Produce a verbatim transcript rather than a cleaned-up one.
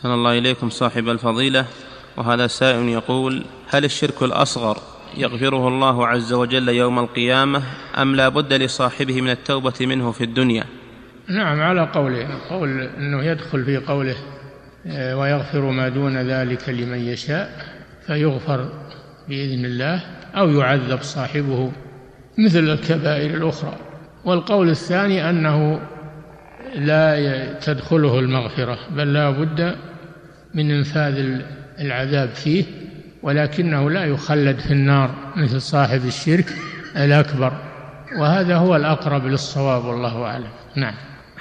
أحسن الله إليكم صاحب الفضيلة. وهذا سائل يقول: هل الشرك الأصغر يغفره الله عز وجل يوم القيامة أم لا بد لصاحبه من التوبة منه في الدنيا؟ نعم، على قوله، قول أنه يدخل في قوله ويغفر ما دون ذلك لمن يشاء، فيغفر بإذن الله أو يعذب صاحبه مثل الكبائر الأخرى. والقول الثاني أنه لا تدخله المغفرة، بل لا بد من إنفاذ العذاب فيه، ولكنه لا يخلد في النار مثل صاحب الشرك الأكبر، وهذا هو الأقرب للصواب والله أعلم. نعم.